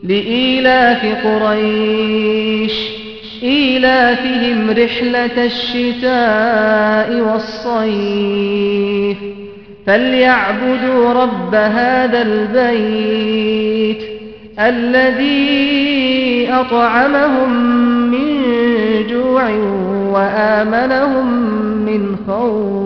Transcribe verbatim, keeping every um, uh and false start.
لإيلاف قريش إيلافهم رحلة الشتاء والصيف فليعبدوا رب هذا البيت الذي أطعمهم من جوع وآمنهم من خوف.